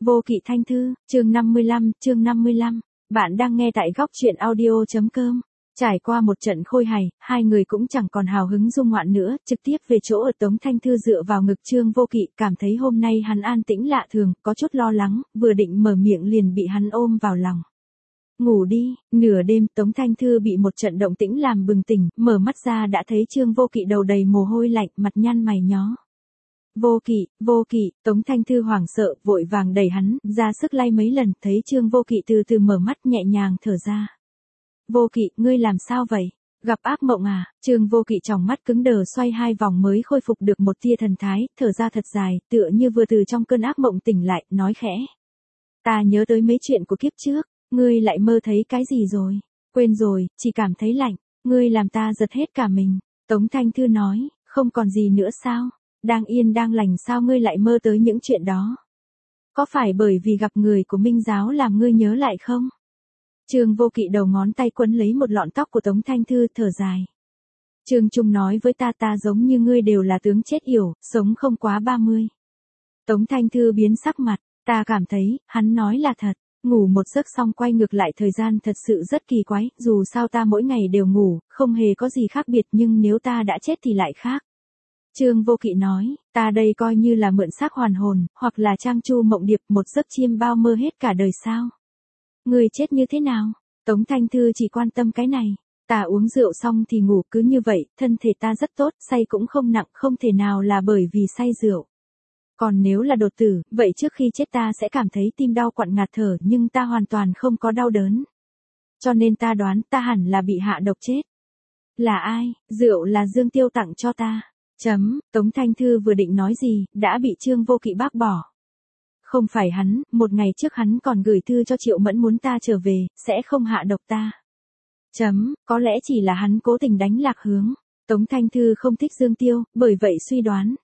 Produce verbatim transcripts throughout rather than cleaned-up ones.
Vô Kỵ Thanh Thư, chương năm mươi lăm, chương năm mươi lăm. Bạn đang nghe tại góc truyện audio.com. Trải qua một trận khôi hài, hai người cũng chẳng còn hào hứng dung ngoạn nữa, trực tiếp về chỗ ở Tống Thanh Thư dựa vào ngực Trương Vô Kỵ, cảm thấy hôm nay hắn an tĩnh lạ thường, có chút lo lắng, vừa định mở miệng liền bị hắn ôm vào lòng. Ngủ đi. Nửa đêm, Tống Thanh Thư bị một trận động tĩnh làm bừng tỉnh, mở mắt ra đã thấy Trương Vô Kỵ đầu đầy mồ hôi lạnh, mặt nhăn mày nhó. Vô Kỵ, Vô Kỵ, Tống Thanh Thư hoảng sợ, vội vàng đẩy hắn, ra sức lay mấy lần, thấy Trương Vô Kỵ từ từ mở mắt nhẹ nhàng thở ra. Vô Kỵ, ngươi làm sao vậy? Gặp ác mộng à? Trương Vô Kỵ tròng mắt cứng đờ xoay hai vòng mới khôi phục được một tia thần thái, thở ra thật dài, tựa như vừa từ trong cơn ác mộng tỉnh lại, nói khẽ. Ta nhớ tới mấy chuyện của kiếp trước, ngươi lại mơ thấy cái gì rồi? Quên rồi, chỉ cảm thấy lạnh, ngươi làm ta giật hết cả mình. Tống Thanh Thư nói, không còn gì nữa sao? Đang yên đang lành sao ngươi lại mơ tới những chuyện đó? Có phải bởi vì gặp người của Minh Giáo làm ngươi nhớ lại không? Trương Vô Kỵ đầu ngón tay quấn lấy một lọn tóc của Tống Thanh Thư, thở dài. Trương Trung nói với ta ta giống như ngươi đều là tướng chết yểu, sống không quá ba mươi. Tống Thanh Thư biến sắc mặt, ta cảm thấy, hắn nói là thật. Ngủ một giấc xong quay ngược lại thời gian thật sự rất kỳ quái, dù sao ta mỗi ngày đều ngủ, không hề có gì khác biệt nhưng nếu ta đã chết thì lại khác. Trương Vô Kỵ nói, ta đây coi như là mượn xác hoàn hồn, hoặc là trang chu mộng điệp, một giấc chiêm bao mơ hết cả đời sao? Người chết như thế nào? Tống Thanh Thư chỉ quan tâm cái này. Ta uống rượu xong thì ngủ cứ như vậy, thân thể ta rất tốt, say cũng không nặng, không thể nào là bởi vì say rượu. Còn nếu là đột tử, vậy trước khi chết ta sẽ cảm thấy tim đau quặn ngạt thở nhưng ta hoàn toàn không có đau đớn. Cho nên ta đoán ta hẳn là bị hạ độc chết. Là ai? Rượu là Dương Tiêu tặng cho ta. Chấm, Tống Thanh Thư vừa định nói gì, đã bị Trương Vô Kỵ bác bỏ. Không phải hắn, một ngày trước hắn còn gửi thư cho Triệu Mẫn muốn ta trở về, sẽ không hạ độc ta. Chấm, có lẽ chỉ là hắn cố tình đánh lạc hướng. Tống Thanh Thư không thích Dương Tiêu, bởi vậy suy đoán.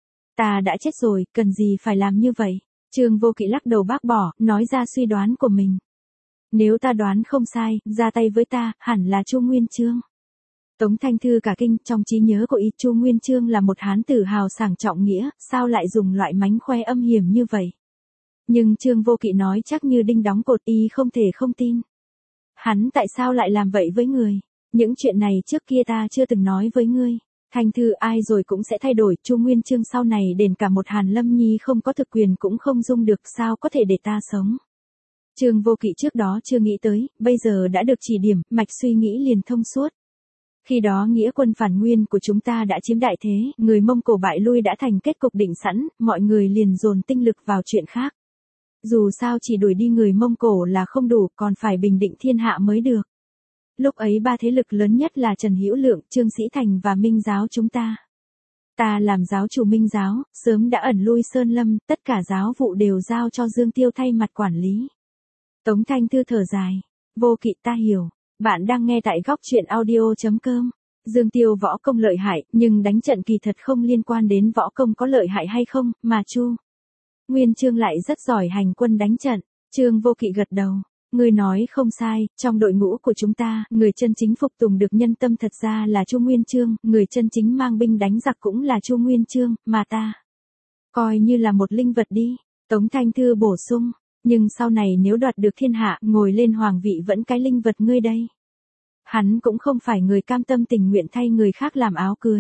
Ta đã chết rồi, cần gì phải làm như vậy? Trương Vô Kỵ lắc đầu bác bỏ, nói ra suy đoán của mình. Nếu ta đoán không sai, ra tay với ta, hẳn là Chu Nguyên Chương. Tống Thanh Thư cả kinh, trong trí nhớ của y Chu Nguyên Chương là một hán tử hào sảng trọng nghĩa, sao lại dùng loại mánh khoe âm hiểm như vậy? Nhưng Trương Vô Kỵ nói chắc như đinh đóng cột, y không thể không tin. Hắn tại sao lại làm vậy với người? Những chuyện này trước kia ta chưa từng nói với ngươi. Thanh Thư ai rồi cũng sẽ thay đổi, Chu Nguyên Chương sau này đền cả một Hàn Lâm Nhi không có thực quyền cũng không dung được, sao có thể để ta sống? Trương Vô Kỵ trước đó chưa nghĩ tới, bây giờ đã được chỉ điểm, mạch suy nghĩ liền thông suốt. Khi đó nghĩa quân phản nguyên của chúng ta đã chiếm đại thế, người Mông Cổ bại lui đã thành kết cục định sẵn, mọi người liền dồn tinh lực vào chuyện khác. Dù sao chỉ đuổi đi người Mông Cổ là không đủ, còn phải bình định thiên hạ mới được. Lúc ấy ba thế lực lớn nhất là Trần Hữu Lượng, Trương Sĩ Thành và Minh Giáo chúng ta. Ta làm giáo chủ Minh Giáo, sớm đã ẩn lui Sơn Lâm, tất cả giáo vụ đều giao cho Dương Tiêu thay mặt quản lý. Tống Thanh Thư thở dài. Vô Kỵ ta hiểu. Bạn đang nghe tại góc truyện audio.com. Dương Tiêu võ công lợi hại, nhưng đánh trận kỳ thật không liên quan đến võ công có lợi hại hay không, mà Chu Nguyên Chương lại rất giỏi hành quân đánh trận. Trương Vô Kỵ gật đầu. Ngươi nói không sai, trong đội ngũ của chúng ta, người chân chính phục tùng được nhân tâm thật ra là Chu Nguyên Chương, người chân chính mang binh đánh giặc cũng là Chu Nguyên Chương, mà ta coi như là một linh vật đi. Tống Thanh Thư bổ sung. Nhưng sau này nếu đoạt được thiên hạ, ngồi lên hoàng vị vẫn cái linh vật ngươi đây. Hắn cũng không phải người cam tâm tình nguyện thay người khác làm áo cưới.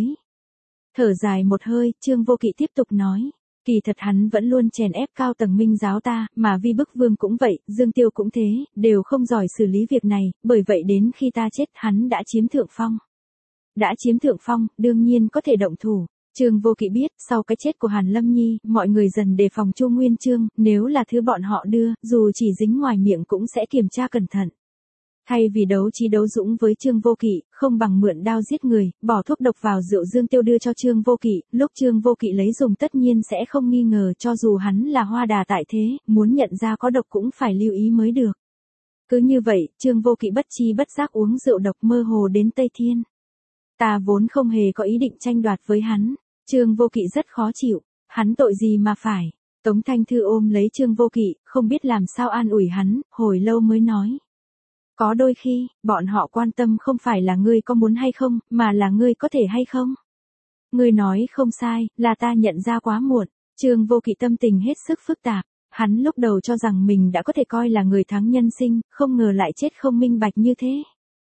Thở dài một hơi, Trương Vô Kỵ tiếp tục nói. Kỳ thật hắn vẫn luôn chèn ép cao tầng Minh Giáo ta, mà Vi Bức Vương cũng vậy, Dương Tiêu cũng thế, đều không giỏi xử lý việc này, bởi vậy đến khi ta chết hắn đã chiếm thượng phong. Đã chiếm thượng phong, đương nhiên có thể động thủ. Trương Vô Kỵ biết, sau cái chết của Hàn Lâm Nhi, mọi người dần đề phòng Chu Nguyên Chương, nếu là thứ bọn họ đưa, dù chỉ dính ngoài miệng cũng sẽ kiểm tra cẩn thận. Thay vì đấu trí đấu dũng với Trương Vô Kỵ, không bằng mượn đao giết người, bỏ thuốc độc vào rượu Dương Tiêu đưa cho Trương Vô Kỵ, lúc Trương Vô Kỵ lấy dùng tất nhiên sẽ không nghi ngờ cho dù hắn là hoa đà tại thế, muốn nhận ra có độc cũng phải lưu ý mới được. Cứ như vậy, Trương Vô Kỵ bất chi bất giác uống rượu độc mơ hồ đến Tây Thiên. Ta vốn không hề có ý định tranh đoạt với hắn. Trương Vô Kỵ rất khó chịu, hắn tội gì mà phải. Tống Thanh Thư ôm lấy Trương Vô Kỵ, không biết làm sao an ủi hắn, hồi lâu mới nói. Có đôi khi, bọn họ quan tâm không phải là ngươi có muốn hay không, mà là ngươi có thể hay không. Ngươi nói không sai, là ta nhận ra quá muộn. Trương Vô Kỵ tâm tình hết sức phức tạp. Hắn lúc đầu cho rằng mình đã có thể coi là người thắng nhân sinh, không ngờ lại chết không minh bạch như thế.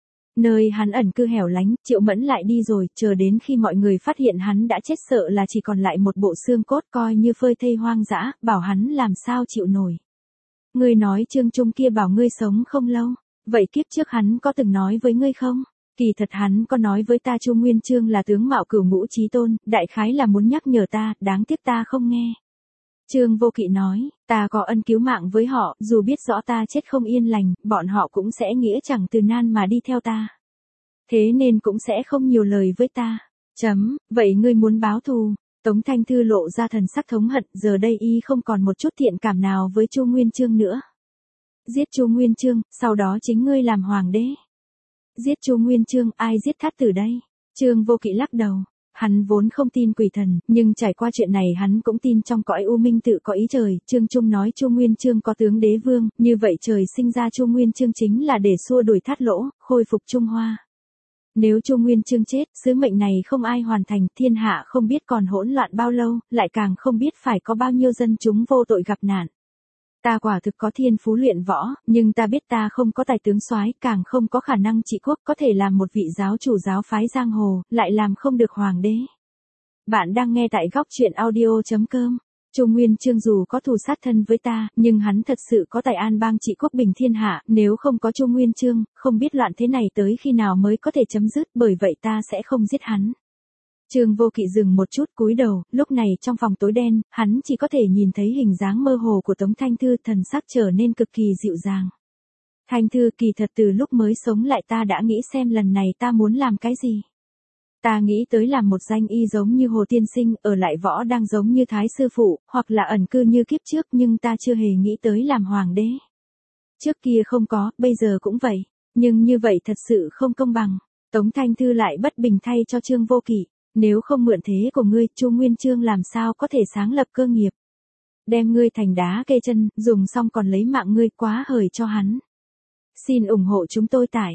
Nơi hắn ẩn cư hẻo lánh, Triệu Mẫn lại đi rồi, chờ đến khi mọi người phát hiện hắn đã chết sợ là chỉ còn lại một bộ xương cốt coi như phơi thây hoang dã, bảo hắn làm sao chịu nổi. Ngươi nói Trương Trung kia bảo ngươi sống không lâu, vậy kiếp trước hắn có từng nói với ngươi không? Kỳ thật hắn có nói với ta Chu Nguyên Chương là tướng mạo cửu ngũ chí tôn, đại khái là muốn nhắc nhở ta, đáng tiếc ta không nghe. Trương Vô Kỵ nói, ta có ân cứu mạng với họ, dù biết rõ ta chết không yên lành, bọn họ cũng sẽ nghĩa chẳng từ nan mà đi theo ta. Thế nên cũng sẽ không nhiều lời với ta. Chấm, vậy ngươi muốn báo thù? Tống Thanh Thư lộ ra thần sắc thống hận, giờ đây y không còn một chút thiện cảm nào với Chu Nguyên Chương nữa. Giết Chu Nguyên Chương, sau đó chính ngươi làm hoàng đế. Giết Chu Nguyên Chương, ai giết Thát Tử đây? Trương Vô Kỵ lắc đầu. Hắn vốn không tin quỷ thần, nhưng trải qua chuyện này hắn cũng tin trong cõi u minh tự có ý trời. Trương Trung nói Chu Nguyên Chương có tướng đế vương, như vậy trời sinh ra Chu Nguyên Chương chính là để xua đuổi Thát Lỗ, khôi phục Trung Hoa. Nếu Chu Nguyên Chương chết, sứ mệnh này không ai hoàn thành, thiên hạ không biết còn hỗn loạn bao lâu, lại càng không biết phải có bao nhiêu dân chúng vô tội gặp nạn. Ta quả thực có thiên phú luyện võ, nhưng ta biết ta không có tài tướng soái, càng không có khả năng trị quốc, có thể làm một vị giáo chủ giáo phái giang hồ, lại làm không được hoàng đế. Bạn đang nghe tại góc truyện audio chấm com. Chu Nguyên Chương dù có thù sát thân với ta, nhưng hắn thật sự có tài an bang trị quốc bình thiên hạ, nếu không có Chu Nguyên Chương, không biết loạn thế này tới khi nào mới có thể chấm dứt, bởi vậy ta sẽ không giết hắn. Trương Vô Kỵ dừng một chút cúi đầu, lúc này trong phòng tối đen, hắn chỉ có thể nhìn thấy hình dáng mơ hồ của Tống Thanh Thư, thần sắc trở nên cực kỳ dịu dàng. Thanh Thư, kỳ thật từ lúc mới sống lại ta đã nghĩ xem lần này ta muốn làm cái gì. Ta nghĩ tới làm một danh y giống như Hồ Tiên Sinh, ở lại võ đang giống như Thái Sư Phụ, hoặc là ẩn cư như kiếp trước, nhưng ta chưa hề nghĩ tới làm hoàng đế. Trước kia không có, bây giờ cũng vậy, nhưng như vậy thật sự không công bằng. Tống Thanh Thư lại bất bình thay cho Trương Vô Kỵ. Nếu không mượn thế của ngươi, Chu Nguyên Chương làm sao có thể sáng lập cơ nghiệp. Đem ngươi thành đá kê chân, dùng xong còn lấy mạng ngươi, quá hời cho hắn. Xin ủng hộ chúng tôi tại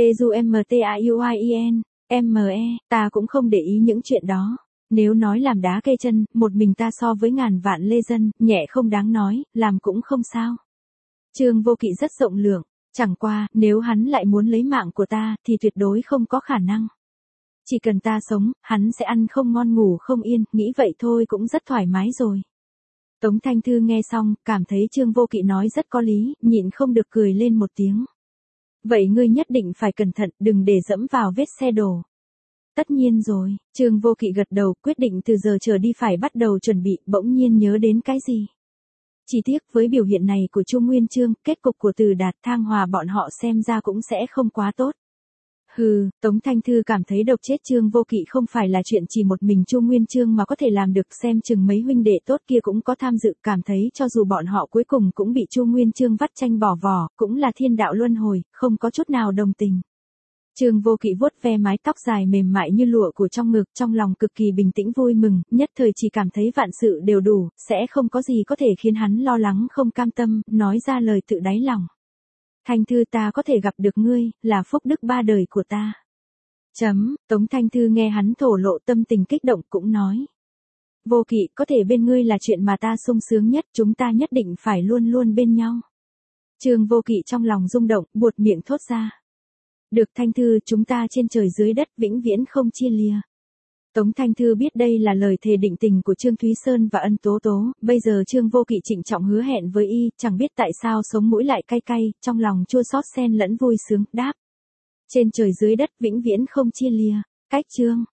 T-U-M-T-A-U-I-E-N, M-E, ta cũng không để ý những chuyện đó. Nếu nói làm đá kê chân, một mình ta so với ngàn vạn lê dân, nhẹ không đáng nói, làm cũng không sao. Trương Vô Kỵ rất rộng lượng, chẳng qua, nếu hắn lại muốn lấy mạng của ta, thì tuyệt đối không có khả năng. Chỉ cần ta sống, hắn sẽ ăn không ngon ngủ không yên, nghĩ vậy thôi cũng rất thoải mái rồi. Tống Thanh Thư nghe xong, cảm thấy Trương Vô Kỵ nói rất có lý, nhịn không được cười lên một tiếng. Vậy ngươi nhất định phải cẩn thận, đừng để dẫm vào vết xe đổ. Tất nhiên rồi, Trương Vô Kỵ gật đầu, quyết định từ giờ trở đi phải bắt đầu chuẩn bị, bỗng nhiên nhớ đến cái gì. Chỉ tiếc với biểu hiện này của Chu Nguyên Chương, kết cục của Từ Đạt Thang Hòa bọn họ xem ra cũng sẽ không quá tốt. Hừ, Tống Thanh Thư cảm thấy độc chết Trương Vô Kỵ không phải là chuyện chỉ một mình Chu Nguyên Chương mà có thể làm được, xem chừng mấy huynh đệ tốt kia cũng có tham dự, cảm thấy cho dù bọn họ cuối cùng cũng bị Chu Nguyên Chương vắt chanh bỏ vỏ, cũng là thiên đạo luân hồi, không có chút nào đồng tình. Trương Vô Kỵ vuốt ve mái tóc dài mềm mại như lụa của trong ngực, trong lòng cực kỳ bình tĩnh vui mừng, nhất thời chỉ cảm thấy vạn sự đều đủ, sẽ không có gì có thể khiến hắn lo lắng không cam tâm, nói ra lời tự đáy lòng. Thanh Thư, ta có thể gặp được ngươi, là phúc đức ba đời của ta. Chấm, Tống Thanh Thư nghe hắn thổ lộ tâm tình kích động cũng nói. Vô Kỵ, có thể bên ngươi là chuyện mà ta sung sướng nhất, chúng ta nhất định phải luôn luôn bên nhau. Trương Vô Kỵ trong lòng rung động, buột miệng thốt ra. Được Thanh Thư, chúng ta trên trời dưới đất vĩnh viễn không chia lìa. Tống Thanh Thư biết đây là lời thề định tình của Trương Thúy Sơn và Ân Tố Tố, bây giờ Trương Vô Kỵ trịnh trọng hứa hẹn với y, chẳng biết tại sao sống mũi lại cay cay, trong lòng chua xót xen lẫn vui sướng, đáp. Trên trời dưới đất vĩnh viễn không chia lìa, cách chương.